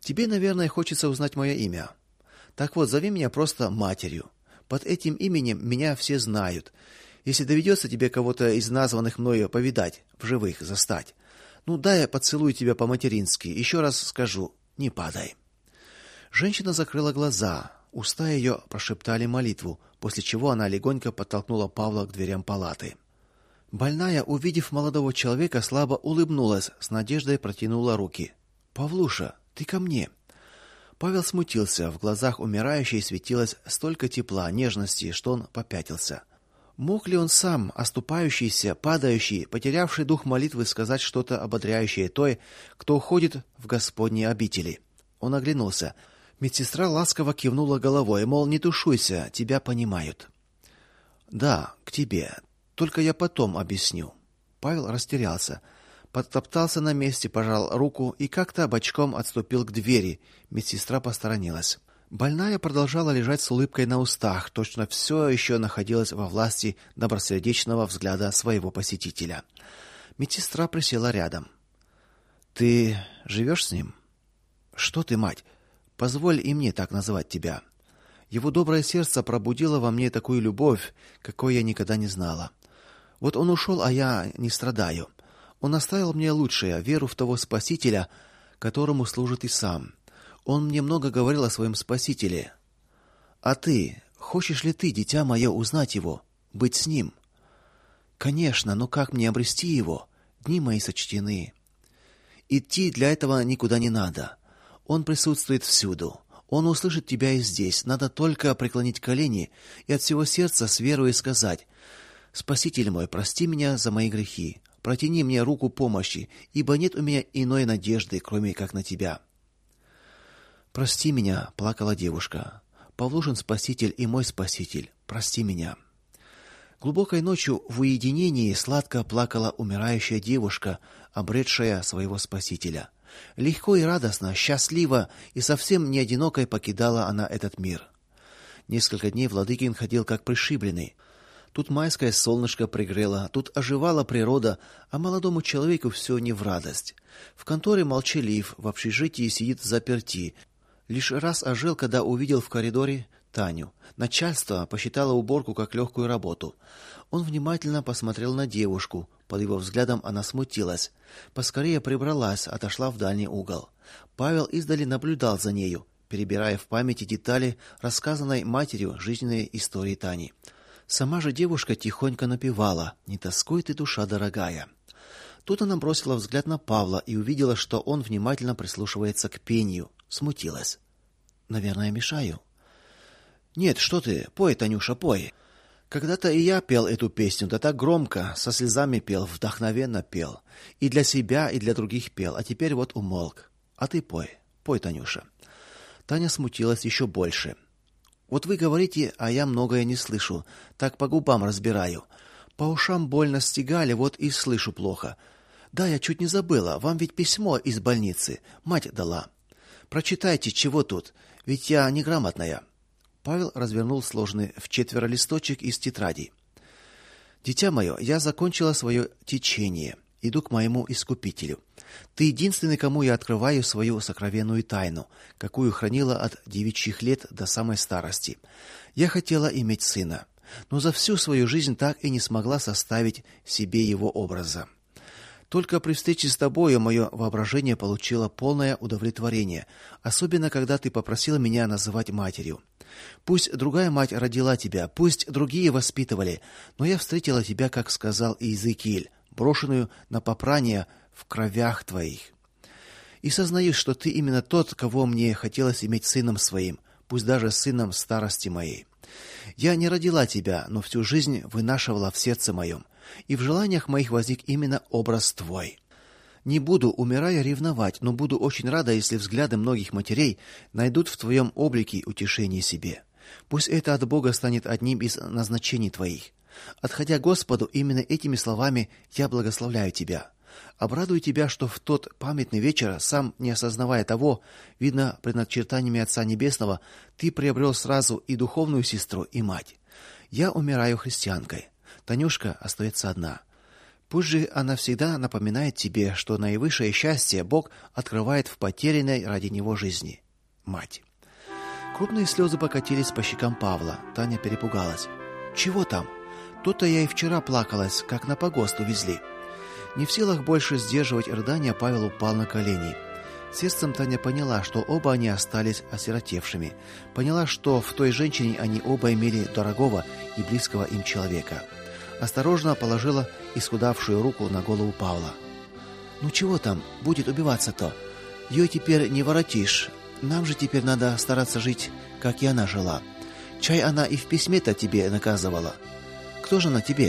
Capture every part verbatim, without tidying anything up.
Тебе, наверное, хочется узнать мое имя. Так вот, зови меня просто матерью. Под этим именем меня все знают. Если доведется тебе кого-то из названных мною повидать, в живых застать, ну дай я поцелую тебя по-матерински. Еще раз скажу: не падай. Женщина закрыла глаза. Уста ее прошептали молитву, после чего она легонько подтолкнула Павла к дверям палаты. Больная, увидев молодого человека, слабо улыбнулась, с надеждой протянула руки. Павлуша, ты ко мне. Павел смутился, в глазах умирающей светилось столько тепла, нежности, что он попятился. Мог ли он сам, оступающийся, падающий, потерявший дух молитвы, сказать что-то ободряющее той, кто уходит в Господни обители? Он оглянулся. Медсестра ласково кивнула головой, мол, не тушуйся, тебя понимают. Да, к тебе. Только я потом объясню. Павел растерялся, потоптался на месте, пожал руку и как-то бочком отступил к двери. Медсестра посторонилась. Больная продолжала лежать с улыбкой на устах, точно все еще находилась во власти добросердечного взгляда своего посетителя. Медсестра присела рядом. Ты живешь с ним? Что ты, мать? Позволь и мне так называть тебя. Его доброе сердце пробудило во мне такую любовь, какой я никогда не знала. Вот он ушел, а я не страдаю. Он оставил мне лучшее, веру в того Спасителя, которому служит и сам. Он мне много говорил о своем Спасителе. А ты, хочешь ли ты, дитя мое, узнать его, быть с ним? Конечно, но как мне обрести его? Дни мои сочтены. Идти для этого никуда не надо. Он присутствует всюду. Он услышит тебя и здесь. Надо только преклонить колени и от всего сердца с верой сказать: Спаситель мой, прости меня за мои грехи. Протяни мне руку помощи, ибо нет у меня иной надежды, кроме как на тебя. Прости меня, плакала девушка. Павлушин Спаситель и мой Спаситель, прости меня. Глубокой ночью в уединении сладко плакала умирающая девушка, обретшая своего Спасителя. Легко и радостно, счастливо и совсем не одинокой покидала она этот мир. Несколько дней Владыкин ходил как пришибленный. Тут майское солнышко пригрело, тут оживала природа, а молодому человеку все не в радость. В конторе молчалив, в общежитии сидит взаперти. Лишь раз ожил, когда увидел в коридоре Таню. Начальство посчитало уборку как легкую работу. Он внимательно посмотрел на девушку. Под его взглядом она смутилась. Поскорее прибралась, отошла в дальний угол. Павел издали наблюдал за нею, перебирая в памяти детали рассказанной матерью жизненной истории Тани. Сама же девушка тихонько напевала: «Не тоскуй ты, душа дорогая». Тут она бросила взгляд на Павла и увидела, что он внимательно прислушивается к пению. Смутилась. Наверное, мешаю. Нет, что ты? Пой, Танюша, пой. Когда-то и я пел эту песню, да так громко, со слезами пел, вдохновенно пел. И для себя, и для других пел, а теперь вот умолк. А ты пой. Пой, Танюша. Таня смутилась еще больше. Вот вы говорите, а я многое не слышу. Так по губам разбираю. По ушам больно стегали, вот и слышу плохо. Да, я чуть не забыла. Вам ведь письмо из больницы мать дала. Прочитайте, чего тут, ведь я неграмотная. Павел развернул сложенный вчетверо листочек из тетради. Дитя мое, я закончила свое течение. Иду к моему Искупителю. Ты единственный, кому я открываю свою сокровенную тайну, какую хранила от девичьих лет до самой старости. Я хотела иметь сына, но за всю свою жизнь так и не смогла составить себе его образа. Только при встрече с тобою мое воображение получило полное удовлетворение, особенно когда ты попросила меня называть матерью. Пусть другая мать родила тебя, пусть другие воспитывали, но я встретила тебя, как сказал Иезекииль, брошенную на попрание в кровях твоих. И сознаюсь, что ты именно тот, кого мне хотелось иметь сыном своим, пусть даже сыном старости моей. Я не родила тебя, но всю жизнь вынашивала в сердце моем, и в желаниях моих возник именно образ твой. Не буду, умирая, ревновать, но буду очень рада, если взгляды многих матерей найдут в твоем облике утешение себе. Пусть это от Бога станет одним из назначений твоих. Отходя к Господу, именно этими словами я благословляю тебя. Обрадую тебя, что в тот памятный вечер, сам не осознавая того, видно предначертаниями Отца Небесного, ты приобрел сразу и духовную сестру, и мать. Я умираю христианкой. Танюшка остается одна. Пусть же она всегда напоминает тебе, что наивысшее счастье Бог открывает в потерянной ради него жизни. Мать. Крупные слезы покатились по щекам Павла. Таня перепугалась. Чего там? То-то я и вчера плакалась, как на погост увезли. Не в силах больше сдерживать рыдания, Павел упал на колени. Сердцем Таня поняла, что оба они остались осиротевшими. Поняла, что в той женщине они оба имели дорогого и близкого им человека. Осторожно положила исхудавшую руку на голову Павла. Ну чего там, будет убиваться-то? Ее теперь не воротишь. Нам же теперь надо стараться жить, как и она жила. Чай она и в письме-то тебе наказывала. Кто же она тебе?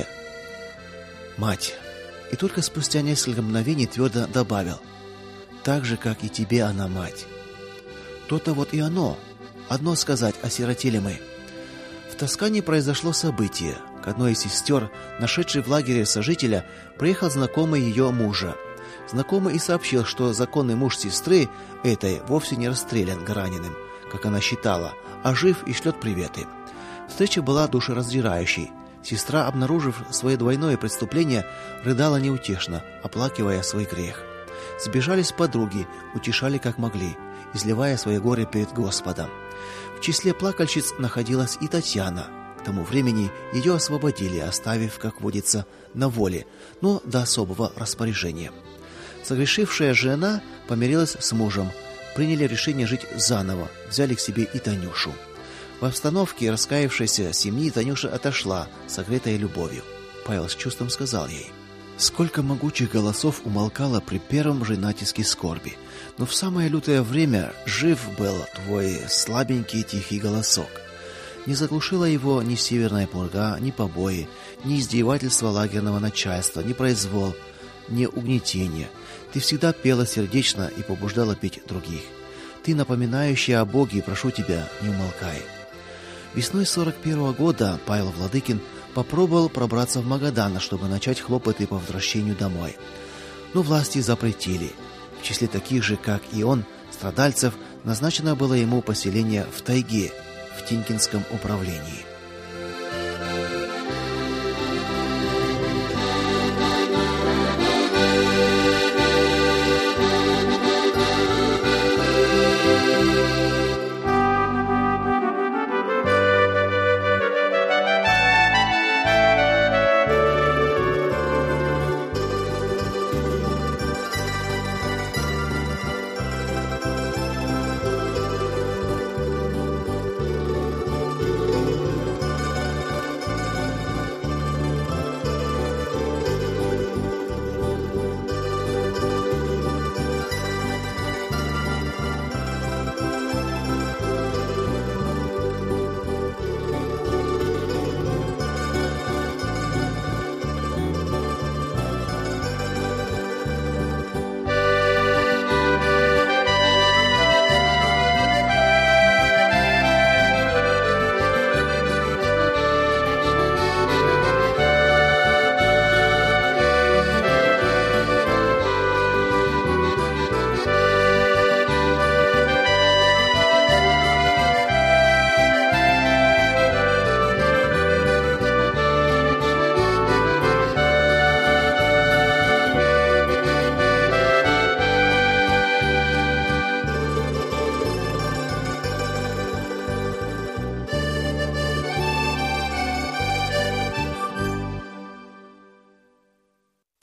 Мать. И только спустя несколько мгновений твердо добавил: так же, как и тебе она мать. То-то вот и оно. Одно сказать, осиротели мы. В Тоскане произошло событие. К одной из сестер, нашедшей в лагере сожителя, приехал знакомый ее мужа. Знакомый и сообщил, что законный муж сестры этой вовсе не расстрелян раненым, как она считала, а жив и шлет приветы. Встреча была душераздирающей. Сестра, обнаружив свое двойное преступление, рыдала неутешно, оплакивая свой грех. Сбежались подруги, утешали как могли, изливая свое горе перед Господом. В числе плакальщиц находилась и Татьяна. К тому времени ее освободили, оставив, как водится, на воле, но до особого распоряжения. Согрешившая жена помирилась с мужем, приняли решение жить заново, взяли к себе и Танюшу. В обстановке раскаявшейся семьи Танюша отошла, согретая любовью. Павел с чувством сказал ей: сколько могучих голосов умолкало при первом же натиске скорби, но в самое лютое время жив был твой слабенький тихий голосок. Не заглушила его ни северная пурга, ни побои, ни издевательства лагерного начальства, ни произвол, ни угнетение. Ты всегда пела сердечно и побуждала петь других. Ты, напоминающая о Боге, прошу тебя, не умолкай. Весной сорок первого года Павел Владыкин попробовал пробраться в Магадан, чтобы начать хлопоты по возвращению домой. Но власти запретили. В числе таких же, как и он, страдальцев, назначено было ему поселение в тайге, в Тинькинском управлении.